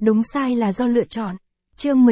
đúng sai là do lựa chọn. Chương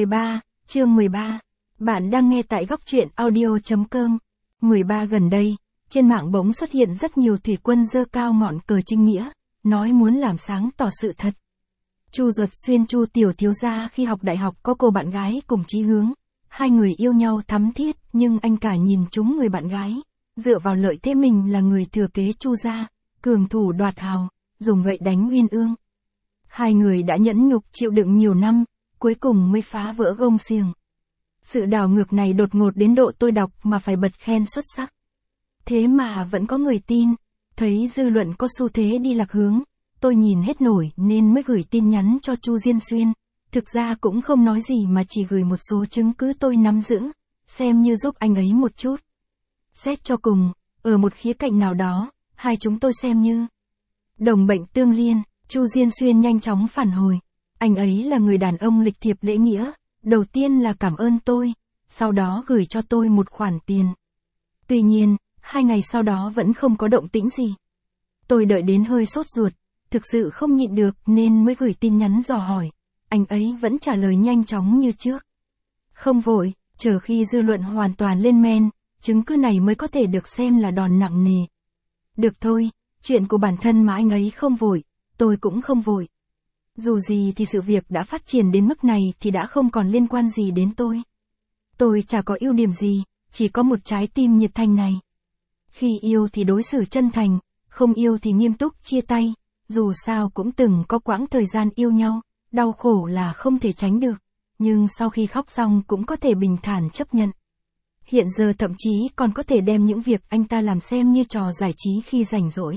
13. Bạn đang nghe tại góc truyện audio.com. 13 Gần đây, trên mạng bỗng xuất hiện rất nhiều thủy quân giơ cao ngọn cờ chính nghĩa, nói muốn làm sáng tỏ sự thật. Chu Duật Xuyên Chu tiểu thiếu gia khi học đại học có cô bạn gái cùng chí hướng. Hai người yêu nhau thắm thiết, nhưng anh cả nhìn trúng người bạn gái, dựa vào lợi thế mình là người thừa kế Chu gia, cường thủ đoạt hào, dùng gậy đánh uyên ương. Hai người đã nhẫn nhục chịu đựng nhiều năm, cuối cùng mới phá vỡ gông xiềng. Sự đảo ngược này đột ngột đến độ tôi đọc mà phải bật khen xuất sắc. Thế mà vẫn có người tin, thấy dư luận có xu thế đi lạc hướng, tôi nhìn hết nổi nên mới gửi tin nhắn cho Chu Diên Xuyên. Thực ra cũng không nói gì mà chỉ gửi một số chứng cứ tôi nắm giữ, xem như giúp anh ấy một chút. Xét cho cùng, ở một khía cạnh nào đó, hai chúng tôi xem như đồng bệnh tương liên. Chu Diên Xuyên nhanh chóng phản hồi. Anh ấy là người đàn ông lịch thiệp lễ nghĩa, đầu tiên là cảm ơn tôi, sau đó gửi cho tôi một khoản tiền. Tuy nhiên, 2 ngày sau đó vẫn không có động tĩnh gì. Tôi đợi đến hơi sốt ruột, thực sự không nhịn được nên mới gửi tin nhắn dò hỏi. Anh ấy vẫn trả lời nhanh chóng như trước. Không vội, chờ khi dư luận hoàn toàn lên men, chứng cứ này mới có thể được xem là đòn nặng nề. Được thôi, chuyện của bản thân mà anh ấy không vội, tôi cũng không vội. Dù gì thì sự việc đã phát triển đến mức này thì đã không còn liên quan gì đến tôi. Tôi chả có ưu điểm gì, chỉ có một trái tim nhiệt thành này. Khi yêu thì đối xử chân thành, không yêu thì nghiêm túc chia tay, dù sao cũng từng có quãng thời gian yêu nhau, đau khổ là không thể tránh được, nhưng sau khi khóc xong cũng có thể bình thản chấp nhận. Hiện giờ thậm chí còn có thể đem những việc anh ta làm xem như trò giải trí khi rảnh rỗi.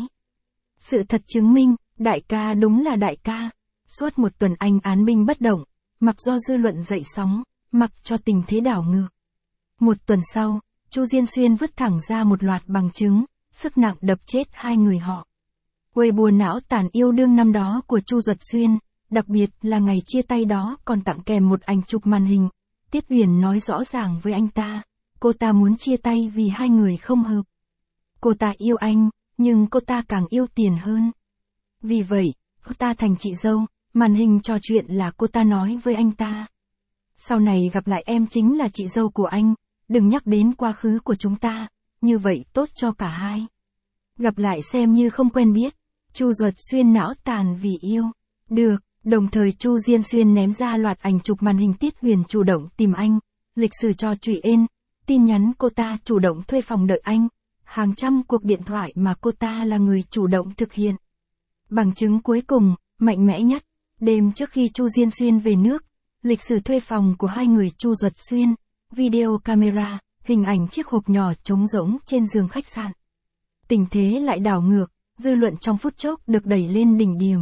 Sự thật chứng minh, đại ca đúng là đại ca. Suốt một tuần anh án binh bất động, mặc do dư luận dậy sóng, mặc cho tình thế đảo ngược. Một tuần sau, Chu Diên Xuyên vứt thẳng ra một loạt bằng chứng, sức nặng đập chết hai người họ. Weibo não tàn yêu đương năm đó của Chu Duật Xuyên, đặc biệt là ngày chia tay đó còn tặng kèm một ảnh chụp màn hình. Tiết Uyển nói rõ ràng với anh ta, cô ta muốn chia tay vì hai người không hợp. Cô ta yêu anh, nhưng cô ta càng yêu tiền hơn. Vì vậy, cô ta thành chị dâu, màn hình trò chuyện là cô ta nói với anh ta. Sau này gặp lại em chính là chị dâu của anh, đừng nhắc đến quá khứ của chúng ta, như vậy tốt cho cả hai. Gặp lại xem như không quen biết. Chu Duật Xuyên não tàn vì yêu. Được, đồng thời Chu Diên Xuyên ném ra loạt ảnh chụp màn hình Tiết Huyền chủ động tìm anh, lịch sử trò chuyện ên, tin nhắn cô ta chủ động thuê phòng đợi anh, hàng trăm cuộc điện thoại mà cô ta là người chủ động thực hiện. Bằng chứng cuối cùng, mạnh mẽ nhất, đêm trước khi Chu Diên Xuyên về nước, lịch sử thuê phòng của hai người Chu Duật Xuyên, video camera, hình ảnh chiếc hộp nhỏ trống rỗng trên giường khách sạn. Tình thế lại đảo ngược, dư luận trong phút chốc được đẩy lên đỉnh điểm.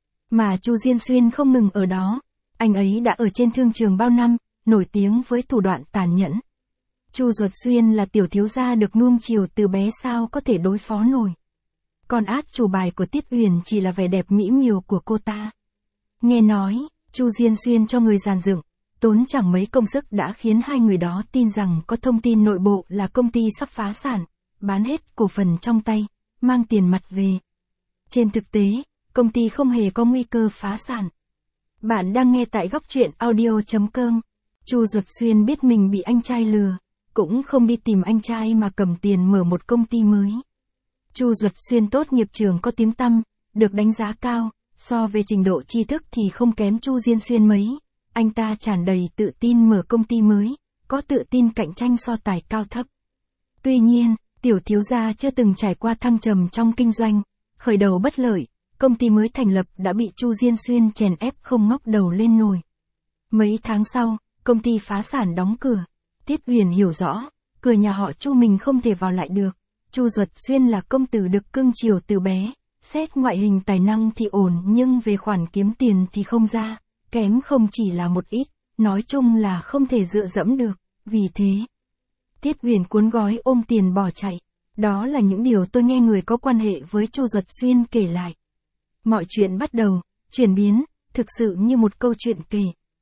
Mà Chu Diên Xuyên không ngừng ở đó, anh ấy đã ở trên thương trường bao năm, nổi tiếng với thủ đoạn tàn nhẫn. Chu Duật Xuyên là tiểu thiếu gia được nuông chiều từ bé, sao có thể đối phó nổi. Còn át chủ bài của Tiết Uyển chỉ là vẻ đẹp mỹ miều của cô ta. Nghe nói, Chu Diên Xuyên cho người dàn dựng, tốn chẳng mấy công sức đã khiến hai người đó tin rằng có thông tin nội bộ là công ty sắp phá sản, bán hết cổ phần trong tay, mang tiền mặt về. Trên thực tế, công ty không hề có nguy cơ phá sản. Bạn đang nghe tại góc truyện audio.com. Chu Duật Xuyên biết mình bị anh trai lừa, cũng không đi tìm anh trai mà cầm tiền mở một công ty mới. Chu Duật Xuyên tốt nghiệp trường có tiếng tăm, được đánh giá cao, so về trình độ tri thức thì không kém Chu Diên Xuyên mấy. Anh ta tràn đầy tự tin mở công ty mới, có tự tin cạnh tranh so tài cao thấp. Tuy nhiên, tiểu thiếu gia chưa từng trải qua thăng trầm trong kinh doanh, khởi đầu bất lợi, công ty mới thành lập đã bị Chu Diên Xuyên chèn ép không ngóc đầu lên nổi. Mấy tháng sau, công ty phá sản đóng cửa. Tiết Uyển hiểu rõ, cửa nhà họ Chu mình không thể vào lại được. Chu Duật Xuyên là công tử được cưng chiều từ bé, xét ngoại hình tài năng thì ổn nhưng về khoản kiếm tiền thì không ra, kém không chỉ là một ít, nói chung là không thể dựa dẫm được, vì thế. Tiết Uyển cuốn gói ôm tiền bỏ chạy. Đó là những điều tôi nghe người có quan hệ với Chu Duật Xuyên kể lại. Mọi chuyện bắt đầu, chuyển biến, thực sự như một câu chuyện kể.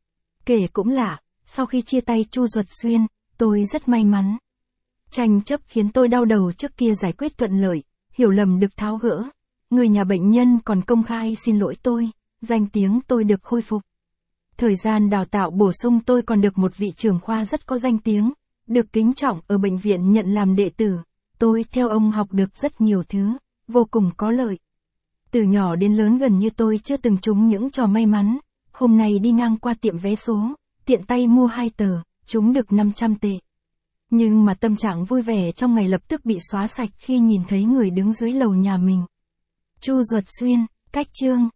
Kể cũng lạ, sau khi chia tay Chu Duật Xuyên, tôi rất may mắn. Tranh chấp khiến tôi đau đầu trước kia giải quyết thuận lợi, hiểu lầm được tháo gỡ. Người nhà bệnh nhân còn công khai xin lỗi tôi, danh tiếng tôi được khôi phục. Thời gian đào tạo bổ sung tôi còn được một vị trưởng khoa rất có danh tiếng, được kính trọng ở bệnh viện nhận làm đệ tử. Tôi theo ông học được rất nhiều thứ, vô cùng có lợi. Từ nhỏ đến lớn gần như tôi chưa từng trúng những trò may mắn. Hôm nay đi ngang qua tiệm vé số, tiện tay mua 2 tờ, trúng được 500 tệ. Nhưng mà tâm trạng vui vẻ trong ngày lập tức bị xóa sạch khi nhìn thấy người đứng dưới lầu nhà mình. Chu Duật Xuyên, cách chương.